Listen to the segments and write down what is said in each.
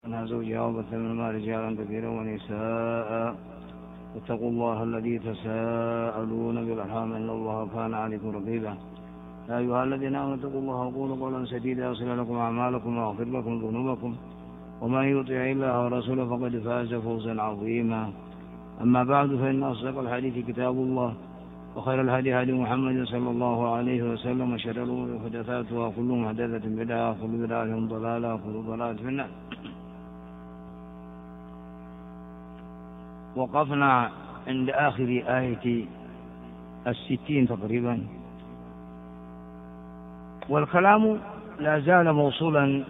منها زوجها وبث منهما رجالا كثيرا ونساء واتقوا الله الذي تساءلون بالأرحام إن الله كان عليكم رقيبا. يا أيها الذين آمنوا اتقوا الله وقولوا قولا سديدا يصلح لكم أعمالكم ويغفر لكم ذنوبكم ومن يطع الله ورسوله فقد فاز فوزا عظيما. أما بعد فإن أصدق الحديث كتاب الله وخير الهدي هدي محمد صلى الله عليه وسلم وشر الأمور محدثاتها وكل محدثة بدعة وكل بدعة ضلالة وكل ضلالة في النار. وقفنا عند آخر آية 60 تقريبا، والكلام لا زال موصولا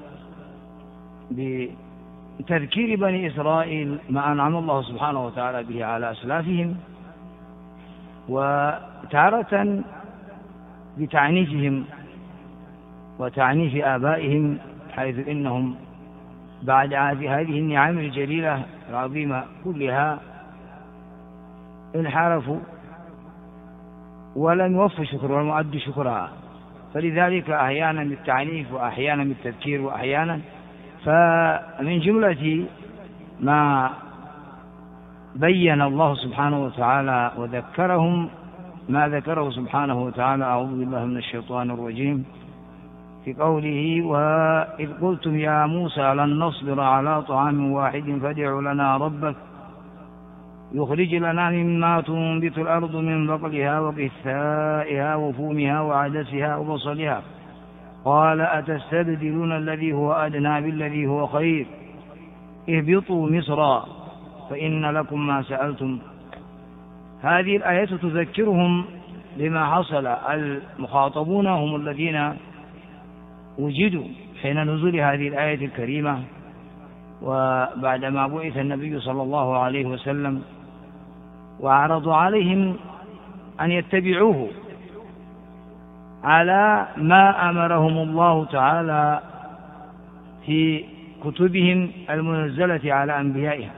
بتذكير بني إسرائيل ما أنعم الله سبحانه وتعالى به على أسلافهم، وتارة بتعنيفهم وتعنيف آبائهم، حيث إنهم بعد هذه النعم الجليلة العظيمة كلها انحرفوا ولم يوفوا شكر ولم يؤدوا شكرها، فلذلك أحيانا بالتعنيف وأحيانا بالتذكير وأحيانا. فمن جملة ما بين الله سبحانه وتعالى وذكرهم ما ذكره سبحانه وتعالى، أعوذ بالله من الشيطان الرجيم، في قوله: وإذ قلتم يا موسى لن نصبر على طعام واحد فادع لنا ربك يخرج لنا مما تنبت الأرض من بقلها وقثائها وفومها وعدسها وبصلها قال أتستبدلون الذي هو أدنى بالذي هو خير اهبطوا مصرا فإن لكم ما سألتم. هذه الآية تذكرهم بما حصل. المخاطبون هم الذين وجدوا حين نزول هذه الآية الكريمة، وبعدما بعث النبي صلى الله عليه وسلم وعرضوا عليهم أن يتبعوه على ما أمرهم الله تعالى في كتبهم المنزلة على أنبيائهم،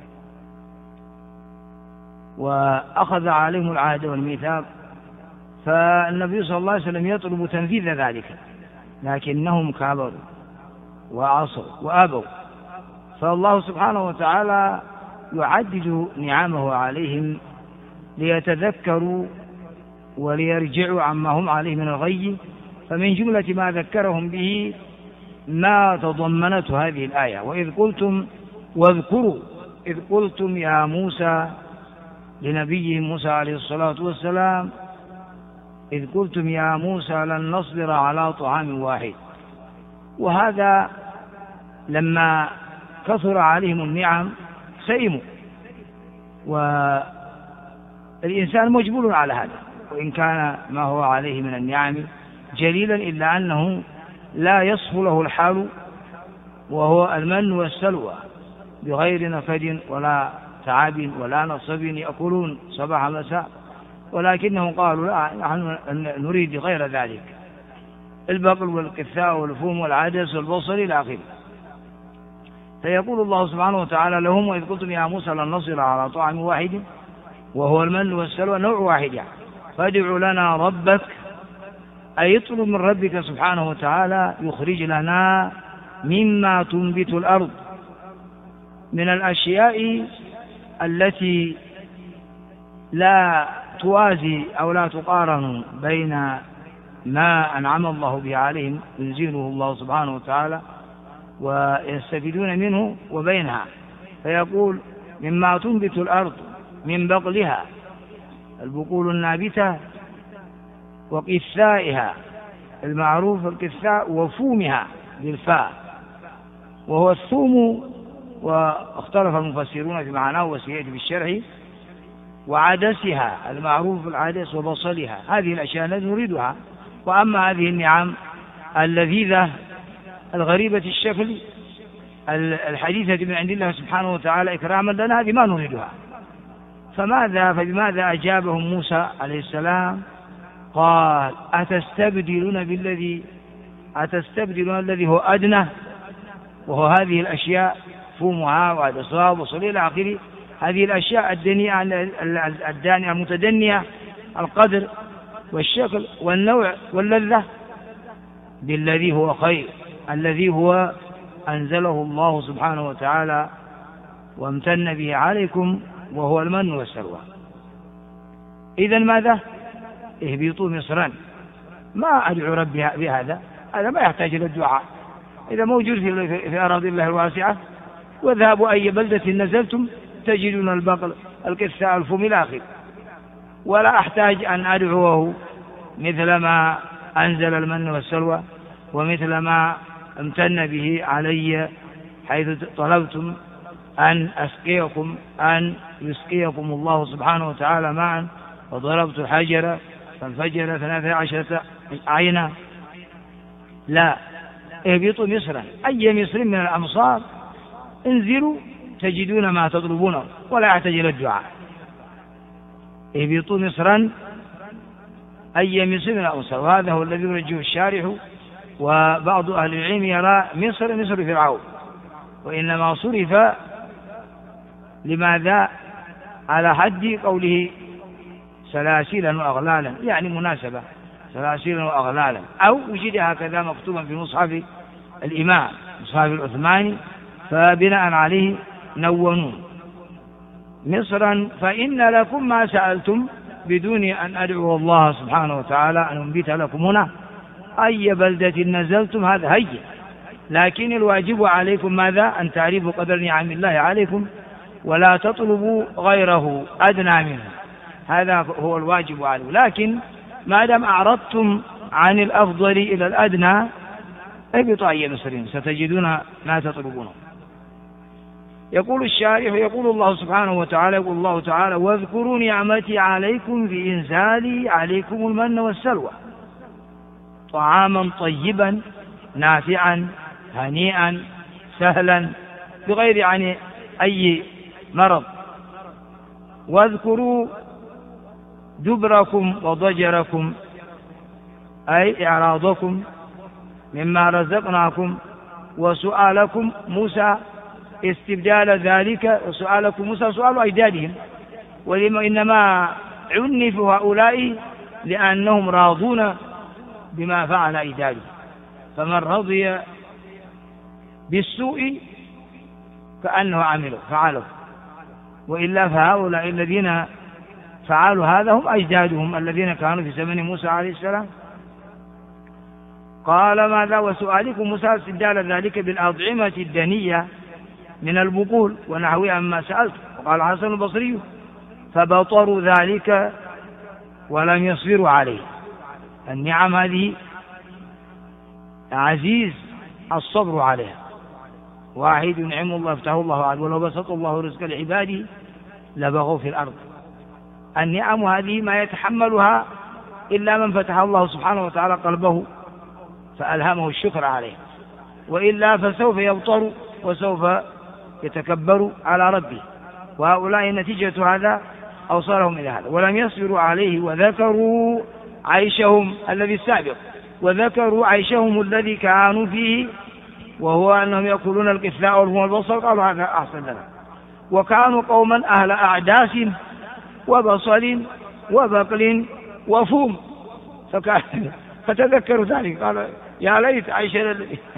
وأخذ عليهم العهد والميثاق، فالنبي صلى الله عليه وسلم يطلب تنفيذ ذلك، لكنهم كابروا وعصوا وأبوا، فالله سبحانه وتعالى يعدد نعمه عليهم ليتذكروا وليرجعوا عما هم عليه من الغي. فمن جملة ما ذكرهم به ما تضمنته هذه الآية: وإذ قلتم، واذكروا إذ قلتم يا موسى، لنبيه موسى عليه الصلاة والسلام: إذ قلتم يا موسى لن نصبر على طعام واحد. وهذا لما كثر عليهم النعم سئموا، والإنسان مجبول على هذا، وإن كان ما هو عليه من النعم جليلا إلا أنه لا يصف له الحال، وهو المن والسلوى بغير نكد ولا تعب ولا نصب يأكلون صباح مساء، ولكنهم قالوا لا، نحن نريد غير ذلك: البقل والقثاء والفوم والعدس والبصل إلى آخره. فيقول الله سبحانه وتعالى لهم: وإذ قلتم يا موسى لن نصبر على طعام واحد وهو المن والسلوى نوع واحد، يعني فادع لنا ربك، أي اطلب من ربك سبحانه وتعالى يخرج لنا مما تنبت الأرض من الأشياء التي لا توازي أو لا تقارن بين ما أنعم الله به عليهم ينزله الله سبحانه وتعالى ويستفيدون منه وبينها. فيقول: مما تنبت الأرض من بقلها، البقول النابتة، وقثائها المعروف القثاء، وفومها بالفاء وهو الثوم، واختلف المفسرون في معناه وسيأتي بالشرح، وعدسها المعروف العدس، وبصلها. هذه الأشياء التي نريدها. وأما هذه النعم اللذيذة الغريبة الشكل الحديثة من عند الله سبحانه وتعالى إكراما لنا، هذه ما نريدها. فبماذا أجابهم موسى عليه السلام؟ قال: أتستبدلون الذي هو أدنى، وهو هذه الأشياء فومها وعدسها وبصلها إلى آخره، هذه الأشياء الدنيئة الدانية المتدنية القدر والشكل والنوع واللذة، بالذي هو خير، الذي هو أنزله الله سبحانه وتعالى وامتن به عليكم، وهو المن والسلوى. إذن ماذا؟ اهبطوا مصرا. ما أدعو ربي بهذا، هذا ما يحتاج إلى الدعاء، إذا موجود في أراضي الله الواسعة. واذهبوا أي بلدة نزلتم تجدون البقل القثاء الفم إلى آخره، ولا أحتاج أن أدعوه مثل ما أنزل المن والسلوى ومثل ما امتن به علي، حيث طلبتم أن أسقيكم، أن يسقيكم الله سبحانه وتعالى معا، وضربت الحجر فانفجر 12 عينا. لا، اهبطوا مصرا، أي مصر من الأمصار انزلوا تجدون ما تطلبونه ولا يحتاج إلى الدعاء. اهبطوا مصرا أي مصر من الأمصار، وهذا هو الذي يرجه الشارح. وبعض أهل العلم يرى مصر فرعون، وإنما صرف لماذا على حد قوله سلاسلا وأغلالا، يعني مناسبة سلاسلا وأغلالا، أو وجد هكذا مكتوبا في مصحف الإمام مصحف العثماني، فبناء عليه نونون مصرا فإن لكم ما سألتم، بدون أن أدعو الله سبحانه وتعالى أن ينبت لكم هنا أي بلدة نزلتم، هذا هي. لكن الواجب عليكم ماذا؟ أن تعرفوا قدر نعم الله عليكم ولا تطلبوا غيره أدنى منه، هذا هو الواجب عليكم. لكن ما دام أعرضتم عن الأفضل إلى الأدنى اهبطوا أي مصر ستجدون ما تطلبونه. يقول الشارح، يقول الله سبحانه وتعالى، يقول الله تعالى: واذكروا نعمتي عليكم في إنزالي عليكم المن والسلوى طعاما طيبا نافعا هنيئا سهلا بغير يعني أي مرض. واذكروا دبركم وضجركم، أي إعراضكم مما رزقناكم، وسؤالكم موسى استبدال ذلك، وسؤالكم موسى سؤال أجدادهم، وإنما عنف هؤلاء لأنهم راضون بما فعل أجدادهم، فمن رضي بالسوء كأنه فعله، وإلا فهؤلاء الذين فعلوا هذا هم أجدادهم الذين كانوا في زمن موسى عليه السلام. قال ماذا؟ وسؤالكم موسى استبدال ذلك بالأطعمة الدنية من البقول ونحوها مما سألت. وقال الحسن البصري: فبطروا ذلك ولم يصبروا عليه. النعم هذه عزيز الصبر عليها، واحد ينعم الله يفتحه الله عليه، ولو بسط الله رزق لعباده لبغوا في الأرض. النعم هذه ما يتحملها إلا من فتح الله سبحانه وتعالى قلبه فألهمه الشكر عليه، وإلا فسوف يبطر وسوف يتكبر على ربه. وهؤلاء نتيجة هذا أوصلهم إلى هذا، ولم يصبروا عليه. وذكروا عيشهم الذي السابق، وذكروا عيشهم الذي كانوا فيه، وهو أنهم يأكلون القثاء والبصل، قالوا هذا أحسن لنا. وكانوا قوما أهل أعداس وبصل وبقل وفوم، فتذكروا ذلك، قالوا يا ليت عيشنا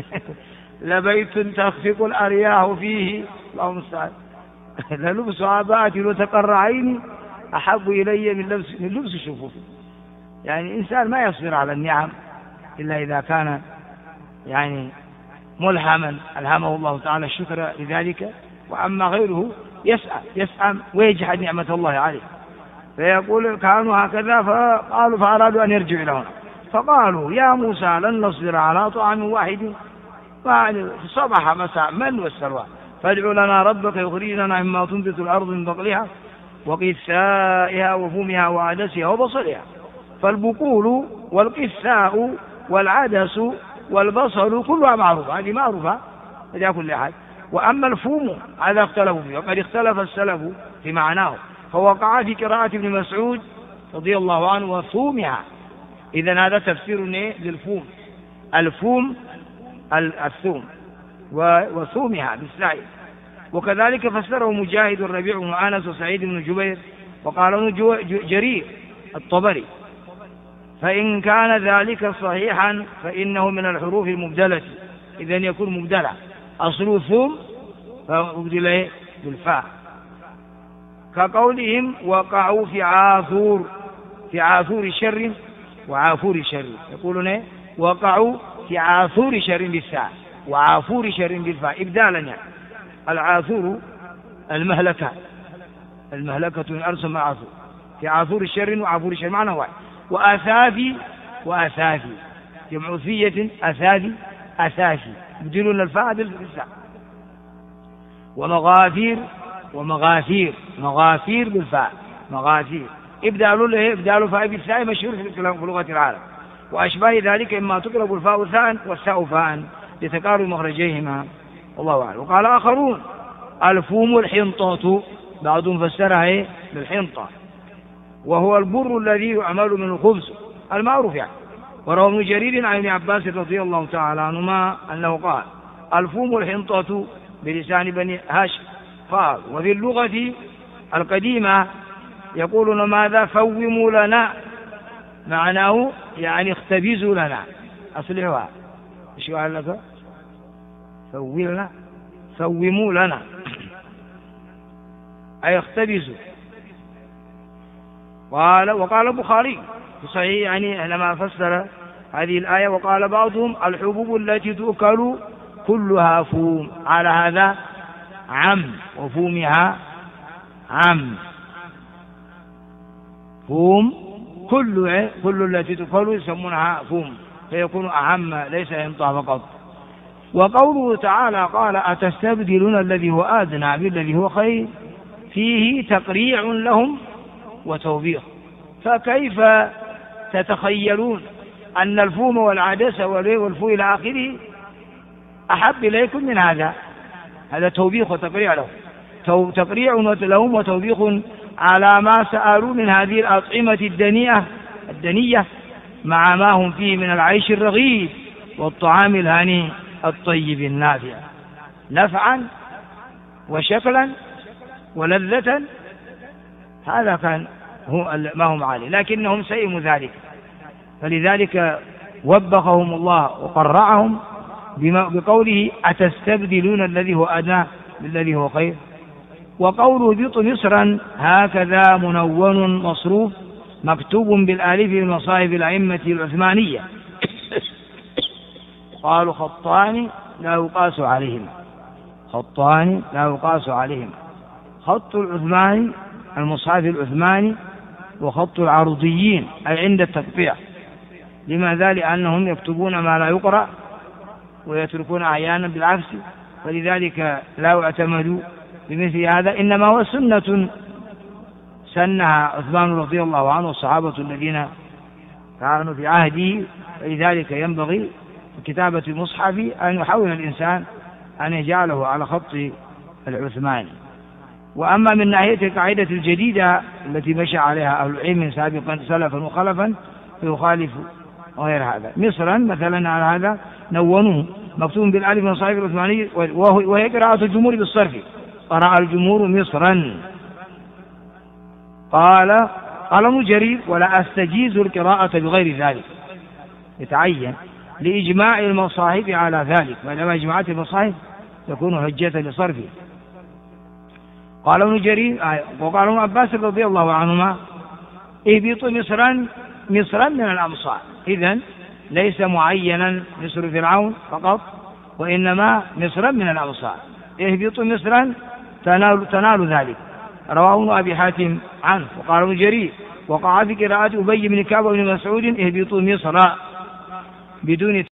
لبيت تخفق الأرياح فيه، اللهم المستعان، للبس عباءة وتقر عيني أحب إلي من لبس الشفوف. يعني إنسان ما يصبر على النعم إلا إذا كان يعني ملهما ألهمه الله تعالى الشكر لذلك، وأما غيره يسعى ويجحد نعمة الله عليه. فيقول كانوا هكذا، فقالوا فأرادوا أن يرجعوا إلى هنا، فقالوا يا موسى لن نصبر على طعام واحد، صبح مساء من والسلوى، فادع لنا ربك يخرج لنا مما تنبت الأرض من بقلها وقثائها وفومها وعدسها وبصلها. فالبقول والقثاء والعدس والبصل كلها معروفة، هذه معروفة لدى كل أحد. وأما الفوم هذا اختلفوا فيه، وقد اختلف السلف في معناه، فوقع في قراءة ابن مسعود رضي الله عنه وفومها. إذن هذا تفسير للفوم، الفوم الثوم وثومها بالسعي. وكذلك فسره مجاهد الربيع بن أنس وسعيد بن جبير، وقال ابن جرير الطبري: فإن كان ذلك صحيحا فإنه من الحروف المبدلة، إذن يكون مبدلا، أصل ثم فأبدل بالفاء، كقولهم وقعوا في عاثور شر وعافور شر، يقولون وقعوا في عاثور شر بالثاء وعافور شر بالفاء إبدالا، يعني العاثور المهلكة من أرسم عاثور، في عاثور الشر وعافور الشر معنى واحد. وأثافي جمع ثية أثافي يبدلون الفاء بالفاء. ومغافير بالفاء مغافير إبدال فاء بالثاء مشهور في لغة العرب. وأشباه ذلك إما تقلب الفاء ثاء والثاء فاء لتقارب مخرجيهما، والله أعلم. وقال آخرون الفوم الحنطة، بعضهم فسرها بالحنطة، وهو البر الذي يعمل من الخبز المعروف يعني. وروى ابن جرير عن ابن عباس رضي الله تعالى عنهما أنه قال الفوم الحنطة بلسان بني هاشم. قال وفي اللغة القديمة يقولون ماذا فوموا لنا، معناه يعني اختبزوا لنا، أصلحوها شو قال لك فوموا لنا أي اختبزوا. وقال البخاري في صحيح يعني لما فسر هذه الآية وقال بعضهم الحبوب التي تؤكل كلها فوم، على هذا عم وفومها عم، فوم كل التي تؤكل يسمونها فوم فيكون أعم ليس ينطع فقط. وقوله تعالى قال أتستبدلون الذي هو أدنى بالذي هو خير فيه تقريع لهم وتوبيخ، فكيف تتخيلون أن الفوم والعدس والفو إلى آخره أحب إليكم من هذا توبيخ وتقريع لهم، تقريع لهم وتوبيخ على ما سألوا من هذه الأطعمة الدنية مع ما هم فيه من العيش الرغيد والطعام الهني الطيب النافع نفعا وشكلا ولذة. هذا كان هو ما هم عليه، لكنهم سئموا ذلك، فلذلك وبخهم الله وقرعهم بقوله أتستبدلون الذي هو أدنى بالذي هو خير. وقوله اهبطوا مصرا هكذا منون مصروف مكتوب بالآلف في المصاحف الأئمة العثمانية. قالوا خطان لا يقاس عليهم، خط العثماني المصحف العثماني وخط العرضيين أي عند التقطيع. لماذا؟ لأنهم يكتبون ما لا يقرأ ويتركون أحيانا بالعكس، فلذلك لا يعتمد بمثل هذا، إنما هو سنة سنها عثمان رضي الله عنه والصحابة الذين كانوا في عهده. فلذلك ينبغي في كتابة المصحف أن يحاول الإنسان أن يجعله على خط العثماني. وأما من ناحية القاعدة الجديدة التي مشى عليها أهل العلم سابقا سلفا وخلفا فيخالف غير هذا. مصرا مثلا على هذا نونوه مكتوب بالالف من صحيح العثماني، وهي قراءة الجمهور بالصرف، قرأ الجمهور مصرا. قال ابن جرير ولا أستجيز القراءة بغير ذلك، يتعين لإجماع المصاحف على ذلك، وإنما إجماعات المصاحف تكون حجة لصرفه. قال ابن جرير وقال ابن عباس رضي الله عنهما اهبطوا مصرا من الأمصار، إذن ليس معينا مصر فرعون فقط، وإنما مصرا من الأمصار، اهبطوا مصرا تنال ذلك. رواه ابن أبي حاتم عنه. وقال ابن جرير وقع في قراءة أبي بن كعب بن مسعود اهبطوا مصرا بدون